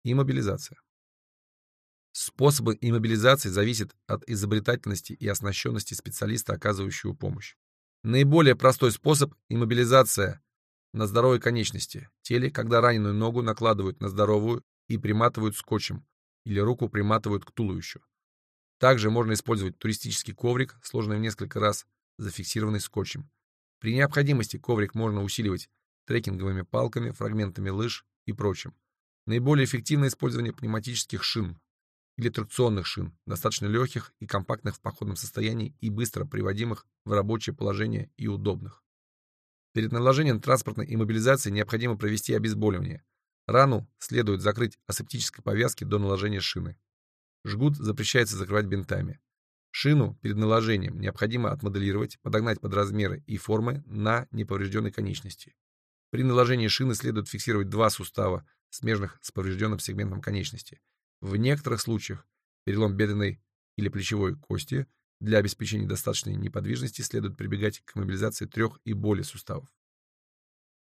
Иммобилизация. Способы иммобилизации зависят от изобретательности и оснащенности специалиста, оказывающего помощь. Наиболее простой способ — иммобилизация на здоровой конечности, теле, когда раненую ногу накладывают на здоровую и приматывают скотчем, или руку приматывают к туловищу. Также можно использовать туристический коврик, сложенный в несколько раз, зафиксированный скотчем. При необходимости коврик можно усиливать трекинговыми палками, фрагментами лыж и прочим. Наиболее эффективное использование пневматических шин или тракционных шин, достаточно легких и компактных в походном состоянии и быстро приводимых в рабочее положение и удобных. Перед наложением транспортной иммобилизации необходимо провести обезболивание. Рану следует закрыть асептической повязкой до наложения шины. Жгут запрещается закрывать бинтами. Шину перед наложением необходимо отмоделировать, подогнать под размеры и формы на неповрежденной конечности. При наложении шины следует фиксировать два сустава, смежных с поврежденным сегментом конечности. В некоторых случаях перелом бедренной или плечевой кости, для обеспечения достаточной неподвижности следует прибегать к иммобилизации 3 и более суставов.